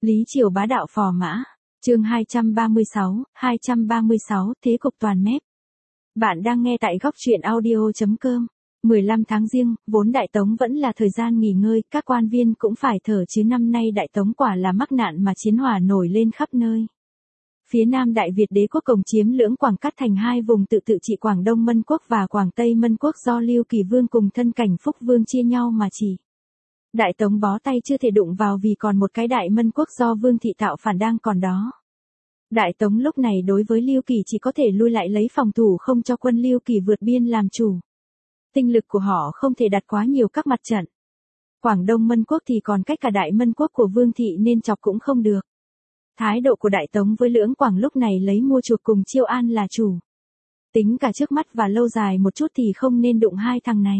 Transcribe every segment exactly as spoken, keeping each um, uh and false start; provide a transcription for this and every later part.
Lý Triều bá đạo phò mã. Chương hai trăm ba mươi sáu, hai trăm ba mươi sáu, thế cục toàn mép. Bạn đang nghe tại góc truyện audio chấm com. mười lăm tháng Giêng, vốn Đại Tống vẫn là thời gian nghỉ ngơi, các quan viên cũng phải thở chứ năm nay Đại Tống quả là mắc nạn mà chiến hỏa nổi lên khắp nơi. Phía Nam Đại Việt đế quốc công chiếm lưỡng Quảng cắt thành hai vùng tự tự trị Quảng Đông Mân Quốc và Quảng Tây Mân Quốc do Lưu Kỳ Vương cùng thân cảnh Phúc Vương chia nhau mà chỉ. Đại Tống bó tay chưa thể đụng vào vì còn một cái Đại Mân Quốc do Vương Thị tạo phản đang còn đó. Đại Tống lúc này đối với Lưu Kỳ chỉ có thể lui lại lấy phòng thủ không cho quân Lưu Kỳ vượt biên làm chủ. Tinh lực của họ không thể đặt quá nhiều các mặt trận. Quảng Đông Mân Quốc thì còn cách cả Đại Mân Quốc của Vương Thị nên chọc cũng không được. Thái độ của Đại Tống với lưỡng Quảng lúc này lấy mua chuộc cùng Chiêu An là chủ. Tính cả trước mắt và lâu dài một chút thì không nên đụng hai thằng này.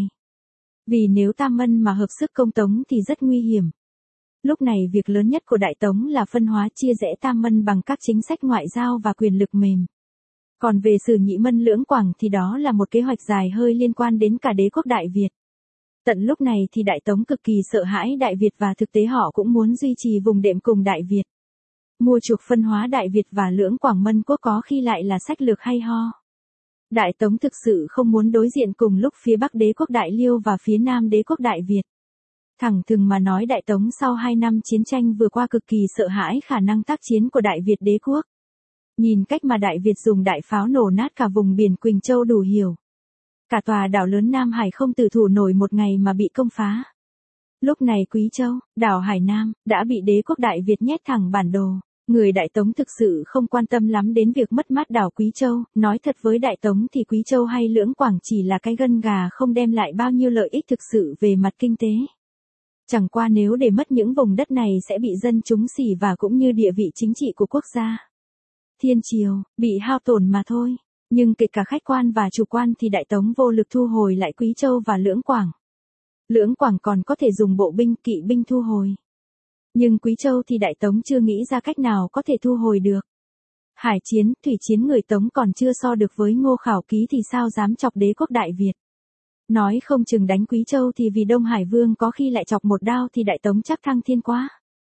Vì nếu Tam Mân mà hợp sức công Tống thì rất nguy hiểm. Lúc này việc lớn nhất của Đại Tống là phân hóa chia rẽ Tam Mân bằng các chính sách ngoại giao và quyền lực mềm. Còn về Sử Nhị Mân lưỡng Quảng thì đó là một kế hoạch dài hơi liên quan đến cả đế quốc Đại Việt. Tận lúc này thì Đại Tống cực kỳ sợ hãi Đại Việt và thực tế họ cũng muốn duy trì vùng đệm cùng Đại Việt. Mua chuộc phân hóa Đại Việt và lưỡng Quảng Mân Quốc có khi lại là sách lược hay ho. Đại Tống thực sự không muốn đối diện cùng lúc phía Bắc đế quốc Đại Liêu và phía Nam đế quốc Đại Việt. Thẳng thừng mà nói Đại Tống sau hai năm chiến tranh vừa qua cực kỳ sợ hãi khả năng tác chiến của Đại Việt đế quốc. Nhìn cách mà Đại Việt dùng đại pháo nổ nát cả vùng biển Quỳnh Châu đủ hiểu. Cả tòa đảo lớn Nam Hải không tự thủ nổi một ngày mà bị công phá. Lúc này Quý Châu, đảo Hải Nam, đã bị đế quốc Đại Việt nhét thẳng bản đồ. Người Đại Tống thực sự không quan tâm lắm đến việc mất mát đảo Quý Châu, nói thật với Đại Tống thì Quý Châu hay lưỡng Quảng chỉ là cái gân gà không đem lại bao nhiêu lợi ích thực sự về mặt kinh tế. Chẳng qua nếu để mất những vùng đất này sẽ bị dân chúng xỉ và cũng như địa vị chính trị của quốc gia. Thiên triều, bị hao tổn mà thôi, nhưng kể cả khách quan và chủ quan thì Đại Tống vô lực thu hồi lại Quý Châu và lưỡng Quảng. Lưỡng Quảng còn có thể dùng bộ binh kỵ binh thu hồi. Nhưng Quý Châu thì Đại Tống chưa nghĩ ra cách nào có thể thu hồi được. Hải chiến, thủy chiến người Tống còn chưa so được với Ngô Khảo Ký thì sao dám chọc đế quốc Đại Việt. Nói không chừng đánh Quý Châu thì vì Đông Hải Vương có khi lại chọc một đao thì Đại Tống chắc thăng thiên quá.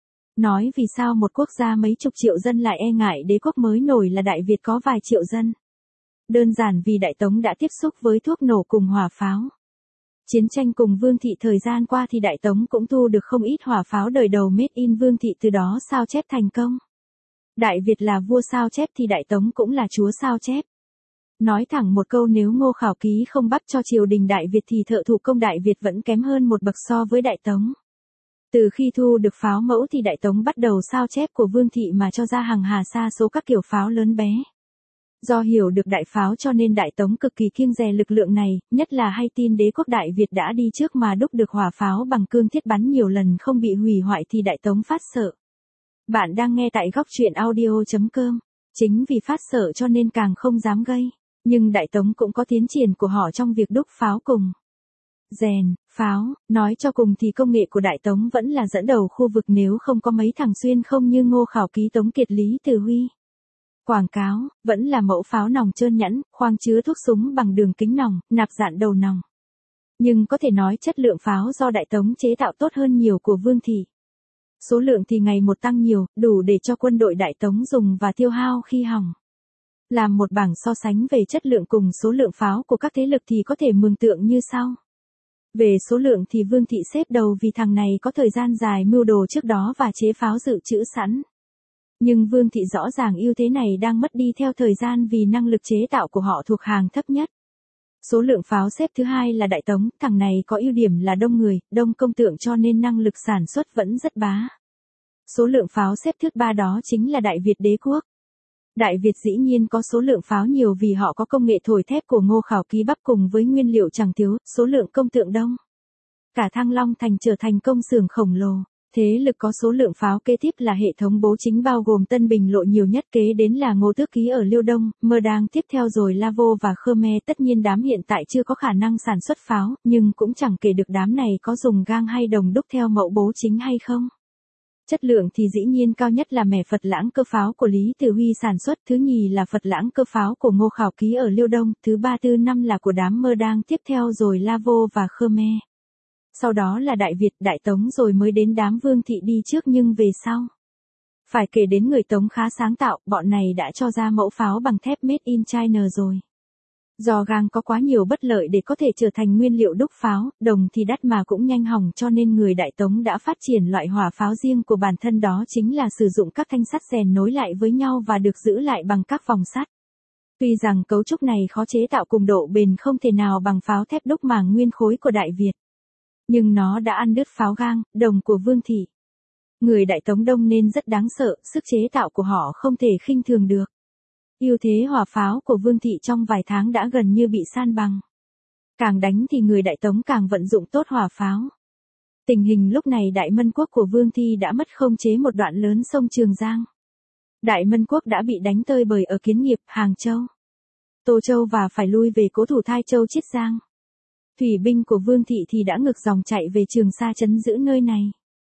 Nói vì sao một quốc gia mấy chục triệu dân lại e ngại đế quốc mới nổi là Đại Việt có vài triệu dân. Đơn giản vì Đại Tống đã tiếp xúc với thuốc nổ cùng hỏa pháo. Chiến tranh cùng Vương Thị thời gian qua thì Đại Tống cũng thu được không ít hỏa pháo đời đầu made in Vương Thị từ đó sao chép thành công. Đại Việt là vua sao chép thì Đại Tống cũng là chúa sao chép. Nói thẳng một câu nếu Ngô Khảo Ký không bắt cho triều đình Đại Việt thì thợ thủ công Đại Việt vẫn kém hơn một bậc so với Đại Tống. Từ khi thu được pháo mẫu thì Đại Tống bắt đầu sao chép của Vương Thị mà cho ra hàng hà sa số các kiểu pháo lớn bé. Do hiểu được đại pháo cho nên Đại Tống cực kỳ kiêng dè lực lượng này, nhất là hay tin đế quốc Đại Việt đã đi trước mà đúc được hỏa pháo bằng cương thiết bắn nhiều lần không bị hủy hoại thì Đại Tống phát sợ. Bạn đang nghe tại góc truyện audio chấm com. Chính vì phát sợ cho nên càng không dám gây. Nhưng Đại Tống cũng có tiến triển của họ trong việc đúc pháo cùng. Rèn, pháo, nói cho cùng thì công nghệ của Đại Tống vẫn là dẫn đầu khu vực nếu không có mấy thằng xuyên không như Ngô Khảo Ký Tống Kiệt Lý Từ Huy. Quảng cáo, vẫn là mẫu pháo nòng trơn nhẵn, khoang chứa thuốc súng bằng đường kính nòng, nạp dạn đầu nòng. Nhưng có thể nói chất lượng pháo do Đại Tống chế tạo tốt hơn nhiều của Vương Thị. Số lượng thì ngày một tăng nhiều, đủ để cho quân đội Đại Tống dùng và tiêu hao khi hỏng. Làm một bảng so sánh về chất lượng cùng số lượng pháo của các thế lực thì có thể mường tượng như sau. Về số lượng thì Vương Thị xếp đầu vì thằng này có thời gian dài mưu đồ trước đó và chế pháo dự trữ sẵn. Nhưng Vương Thị rõ ràng ưu thế này đang mất đi theo thời gian vì năng lực chế tạo của họ thuộc hàng thấp nhất. Số lượng pháo xếp thứ hai là Đại Tống, thằng này có ưu điểm là đông người, đông công tượng cho nên năng lực sản xuất vẫn rất bá. Số lượng pháo xếp thứ ba đó chính là Đại Việt đế quốc. Đại Việt dĩ nhiên có số lượng pháo nhiều vì họ có công nghệ thổi thép của Ngô Khảo Ký bắp cùng với nguyên liệu chẳng thiếu, số lượng công tượng đông. Cả Thăng Long thành trở thành công xưởng khổng lồ. Thế lực có số lượng pháo kế tiếp là hệ thống bố chính bao gồm Tân Bình Lộ nhiều nhất kế đến là Ngô Tước Ký ở Liêu Đông, Mơ Đang tiếp theo rồi La Vô và Khmer. Tất nhiên đám hiện tại chưa có khả năng sản xuất pháo, nhưng cũng chẳng kể được đám này có dùng gang hay đồng đúc theo mẫu bố chính hay không. Chất lượng thì dĩ nhiên cao nhất là mẻ Phật Lãng cơ pháo của Lý Từ Huy sản xuất, thứ nhì là Phật Lãng cơ pháo của Ngô Khảo Ký ở Liêu Đông, thứ ba tư năm là của đám Mơ Đang tiếp theo rồi La Vô và Khmer. Sau đó là Đại Việt, Đại Tống rồi mới đến đám Vương Thị đi trước nhưng về sau. Phải kể đến người Tống khá sáng tạo, bọn này đã cho ra mẫu pháo bằng thép made in China rồi. Do gang có quá nhiều bất lợi để có thể trở thành nguyên liệu đúc pháo, đồng thì đắt mà cũng nhanh hỏng, cho nên người Đại Tống đã phát triển loại hỏa pháo riêng của bản thân, đó chính là sử dụng các thanh sắt rèn nối lại với nhau và được giữ lại bằng các vòng sắt. Tuy rằng cấu trúc này khó chế tạo cùng độ bền không thể nào bằng pháo thép đúc màng nguyên khối của Đại Việt, nhưng nó đã ăn đứt pháo gang, đồng của Vương Thị. Người Đại Tống Đông nên rất đáng sợ, sức chế tạo của họ không thể khinh thường được. Ưu thế hỏa pháo của Vương Thị trong vài tháng đã gần như bị san bằng. Càng đánh thì người Đại Tống càng vận dụng tốt hỏa pháo. Tình hình lúc này Đại Mân Quốc của Vương Thị đã mất khống chế một đoạn lớn sông Trường Giang. Đại Mân Quốc đã bị đánh tơi bời ở Kiến Nghiệp, Hàng Châu, Tô Châu và phải lui về cố thủ Thai Châu Chiết Giang. Thủy binh của Vương Thị thì đã ngược dòng chạy về Trường Sa trấn giữ nơi này.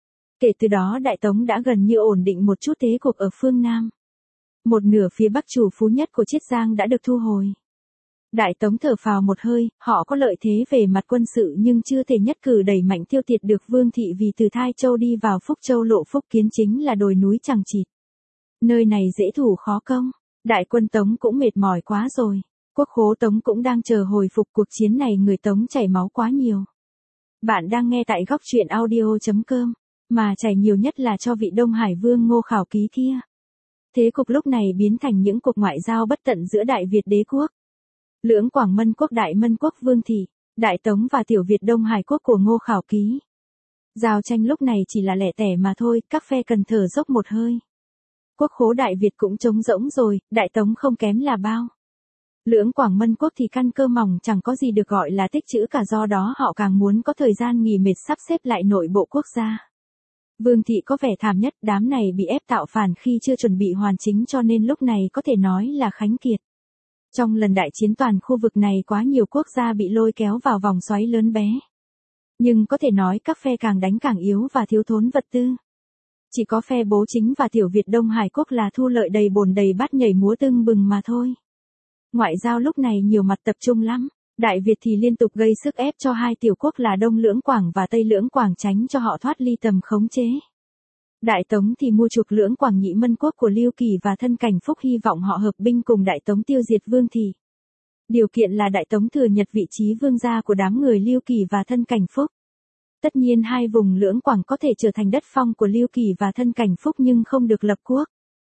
Kể từ đó Đại Tống đã gần như ổn định một chút thế cục ở phương Nam. Một nửa phía Bắc chủ phú nhất của Chiết Giang đã được thu hồi. Đại Tống thở phào một hơi, họ có lợi thế về mặt quân sự nhưng chưa thể nhất cử đẩy mạnh tiêu diệt được Vương Thị, vì từ Thai Châu đi vào Phúc Châu lộ Phúc Kiến chính là đồi núi chằng chịt. Nơi này dễ thủ khó công, đại quân Tống cũng mệt mỏi quá rồi. Quốc khố Tống cũng đang chờ hồi phục, cuộc chiến này người Tống chảy máu quá nhiều. Bạn đang nghe tại góc truyện audio chấm com, mà chảy nhiều nhất là cho vị Đông Hải Vương Ngô Khảo Ký kia. Thế cục lúc này biến thành những cuộc ngoại giao bất tận giữa Đại Việt đế quốc, Lưỡng Quảng Mân Quốc, Đại Mân Quốc Vương Thị, Đại Tống và Tiểu Việt Đông Hải Quốc của Ngô Khảo Ký. Giao tranh lúc này chỉ là lẻ tẻ mà thôi, các phe cần thở dốc một hơi. Quốc khố Đại Việt cũng trống rỗng rồi, Đại Tống không kém là bao. Lưỡng Quảng Mân Quốc thì căn cơ mỏng, chẳng có gì được gọi là tích trữ cả, do đó họ càng muốn có thời gian nghỉ mệt sắp xếp lại nội bộ quốc gia. Vương Thị có vẻ thảm nhất, đám này bị ép tạo phản khi chưa chuẩn bị hoàn chính, cho nên lúc này có thể nói là khánh kiệt. Trong lần đại chiến toàn khu vực này quá nhiều quốc gia bị lôi kéo vào vòng xoáy lớn bé. Nhưng có thể nói các phe càng đánh càng yếu và thiếu thốn vật tư. Chỉ có phe Bố Chính và Tiểu Việt Đông Hải Quốc là thu lợi đầy bồn đầy bát, nhảy múa tưng bừng mà thôi. Ngoại giao lúc này nhiều mặt tập trung lắm. Đại Việt thì liên tục gây sức ép cho hai tiểu quốc là Đông Lưỡng Quảng và Tây Lưỡng Quảng tránh cho họ thoát ly tầm khống chế. Đại Tống thì mua chuộc Lưỡng Quảng Nhị Mân Quốc của Lưu Kỳ và Thân Cảnh Phúc, hy vọng họ hợp binh cùng Đại Tống tiêu diệt Vương Thị. Điều kiện là Đại Tống thừa nhận vị trí vương gia của đám người Lưu Kỳ và Thân Cảnh Phúc. Tất nhiên hai vùng Lưỡng Quảng có thể trở thành đất phong của Lưu Kỳ và Thân Cảnh Phúc nhưng không được lập quốc.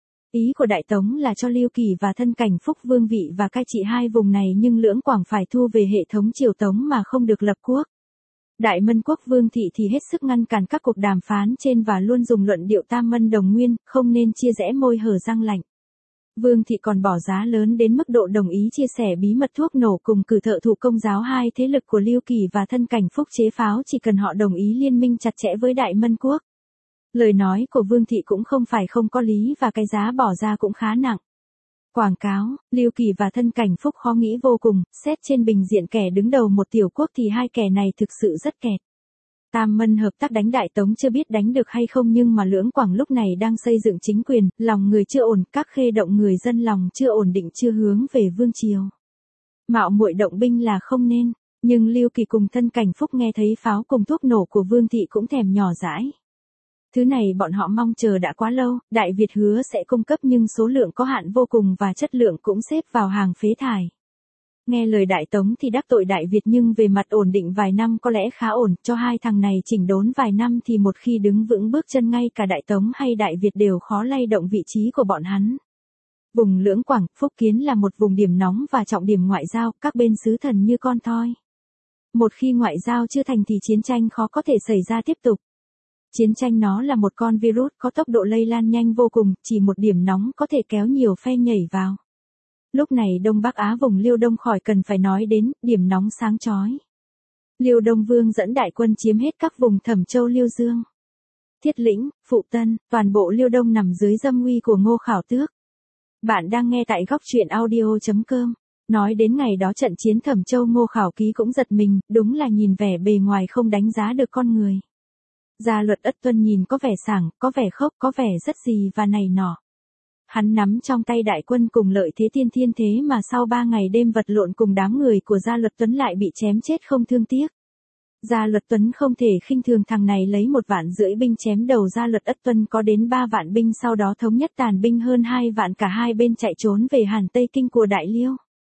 Ý của Đại Tống là cho Lưu Kỳ và Thân Cảnh Phúc vương vị và cai trị hai vùng này, nhưng Lưỡng Quảng phải thu về hệ thống triều Tống mà không được lập quốc. Đại Mân Quốc Vương Thị thì hết sức ngăn cản các cuộc đàm phán trên và luôn dùng luận điệu tam mân đồng nguyên, không nên chia rẽ môi hở răng lạnh. Vương Thị còn bỏ giá lớn đến mức độ đồng ý chia sẻ bí mật thuốc nổ cùng cử thợ thủ công giáo hai thế lực của Lưu Kỳ và Thân Cảnh Phúc chế pháo, chỉ cần họ đồng ý liên minh chặt chẽ với Đại Mân Quốc. Lời nói của Vương Thị cũng không phải không có lý và cái giá bỏ ra cũng khá nặng. Quảng cáo, Lưu Kỳ và Thân Cảnh Phúc khó nghĩ vô cùng, xét trên bình diện kẻ đứng đầu một tiểu quốc thì hai kẻ này thực sự rất kẹt. Tam Mân hợp tác đánh Đại Tống chưa biết đánh được hay không, nhưng mà Lưỡng Quảng lúc này đang xây dựng chính quyền, lòng người chưa ổn, các khê động người dân lòng chưa ổn định, chưa hướng về vương triều. Mạo muội động binh là không nên, nhưng Lưu Kỳ cùng Thân Cảnh Phúc nghe thấy pháo cùng thuốc nổ của Vương Thị cũng thèm nhỏ dãi. Thứ này bọn họ mong chờ đã quá lâu, Đại Việt hứa sẽ cung cấp nhưng số lượng có hạn vô cùng và chất lượng cũng xếp vào hàng phế thải. Nghe lời Đại Tống thì đắc tội Đại Việt, nhưng về mặt ổn định vài năm có lẽ khá ổn, cho hai thằng này chỉnh đốn vài năm thì một khi đứng vững bước chân ngay cả Đại Tống hay Đại Việt đều khó lay động vị trí của bọn hắn. Vùng Lưỡng Quảng, Phúc Kiến là một vùng điểm nóng và trọng điểm ngoại giao, các bên xứ thần như con thoi. Một khi ngoại giao chưa thành thì chiến tranh khó có thể xảy ra tiếp tục. Chiến tranh nó là một con virus có tốc độ lây lan nhanh vô cùng, chỉ một điểm nóng có thể kéo nhiều phe nhảy vào. Lúc này Đông Bắc Á vùng Liêu Đông khỏi cần phải nói đến, điểm nóng sáng chói. Liêu Đông Vương dẫn đại quân chiếm hết các vùng Thẩm Châu, Liêu Dương, Thiết Lĩnh, Phụ Tân, toàn bộ Liêu Đông nằm dưới dâm uy của Ngô Khảo Tước. Bạn đang nghe tại góc truyện audio chấm com. Nói đến ngày đó trận chiến Thẩm Châu, Ngô Khảo Ký cũng giật mình, đúng là nhìn vẻ bề ngoài không đánh giá được con người. Gia Luật Ất Tuân nhìn có vẻ sảng, có vẻ khốc, có vẻ rất gì và này nọ. Hắn nắm trong tay đại quân cùng lợi thế tiên thiên, thế mà sau ba ngày đêm vật lộn cùng đám người của Gia Luật Tuấn lại bị chém chết không thương tiếc. Gia Luật Tuấn không thể khinh thường thằng này lấy một vạn rưỡi binh chém đầu Gia Luật Ất Tuân có đến ba vạn binh, sau đó thống nhất tàn binh hơn hai vạn, cả hai bên chạy trốn về Hàn Tây Kinh của Đại Liêu.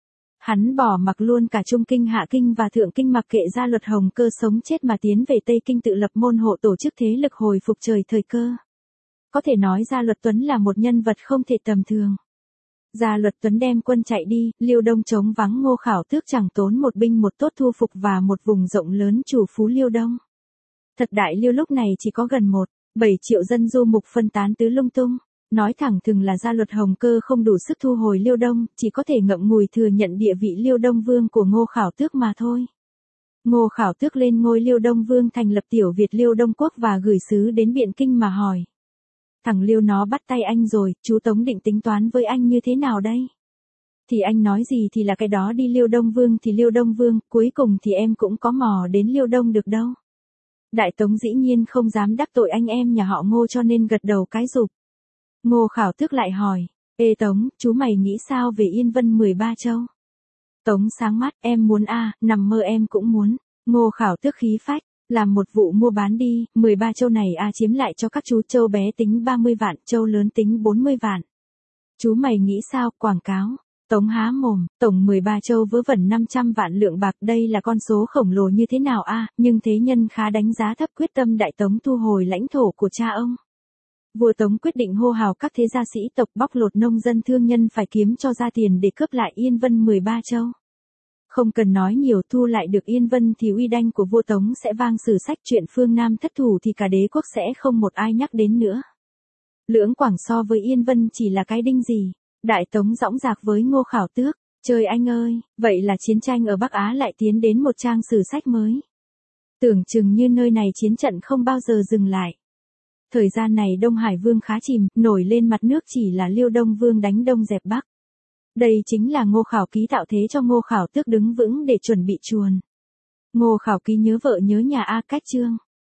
Hắn bỏ mặc luôn cả Trung Kinh, Hạ Kinh và Thượng Kinh, mặc kệ Gia Luật Hồng Cơ sống chết mà tiến về Tây Kinh tự lập môn hộ, tổ chức thế lực hồi phục trời thời cơ. Có thể nói Gia Luật Tuấn là một nhân vật không thể tầm thường. Gia Luật Tuấn đem quân chạy đi, Liêu Đông trống vắng, Ngô Khảo Tước chẳng tốn một binh một tốt thu phục và một vùng rộng lớn chủ phú Liêu Đông. Thật Đại Liêu lúc này chỉ có gần một phẩy bảy triệu dân du mục phân tán tứ lung tung. Nói thẳng thừng là Gia Luật Hồng Cơ không đủ sức thu hồi Liêu Đông, chỉ có thể ngậm ngùi thừa nhận địa vị Liêu Đông Vương của Ngô Khảo Tước mà thôi. Ngô Khảo Tước lên ngôi Liêu Đông Vương, thành lập tiểu Việt Liêu Đông Quốc và gửi sứ đến Biện Kinh mà hỏi. Thằng Liêu nó bắt tay anh rồi, chú Tống định tính toán với anh như thế nào đây? Thì anh nói gì thì là cái đó đi, Liêu Đông Vương thì Liêu Đông Vương, cuối cùng thì em cũng có mò đến Liêu Đông được đâu. Đại Tống dĩ nhiên không dám đắc tội anh em nhà họ Ngô, cho nên gật đầu cái rụp. Ngô Khảo Tước lại hỏi, ê Tống, chú mày nghĩ sao về Yên Vân mười ba châu? Tống sáng mắt, em muốn a, à, nằm mơ em cũng muốn. Ngô Khảo Tước khí phách, làm một vụ mua bán đi, mười ba châu này a à, chiếm lại cho các chú, châu bé tính ba mươi vạn, châu lớn tính bốn mươi vạn. Chú mày nghĩ sao, quảng cáo? Tống há mồm, tổng mười ba châu vớ vẩn năm trăm vạn lượng bạc, đây là con số khổng lồ như thế nào a, à, nhưng thế nhân khá đánh giá thấp quyết tâm Đại Tống thu hồi lãnh thổ của cha ông. Vua Tống quyết định hô hào các thế gia sĩ tộc, bóc lột nông dân thương nhân phải kiếm cho ra tiền để cướp lại Yên Vân mười ba châu. Không cần nói nhiều, thu lại được Yên Vân thì uy danh của vua Tống sẽ vang sử sách, chuyện phương Nam thất thủ thì cả đế quốc sẽ không một ai nhắc đến nữa. Lưỡng Quảng so với Yên Vân chỉ là cái đinh gì. Đại Tống dõng dạc với Ngô Khảo Tước, trời anh ơi, vậy là chiến tranh ở Bắc Á lại tiến đến một trang sử sách mới. Tưởng chừng như nơi này chiến trận không bao giờ dừng lại. Thời gian này Đông Hải Vương khá chìm, nổi lên mặt nước chỉ là Liêu Đông Vương đánh Đông dẹp Bắc. Đây chính là Ngô Khảo Ký tạo thế cho Ngô Khảo Tước đứng vững để chuẩn bị chuồn. Ngô Khảo Ký nhớ vợ nhớ nhà a, cách chương.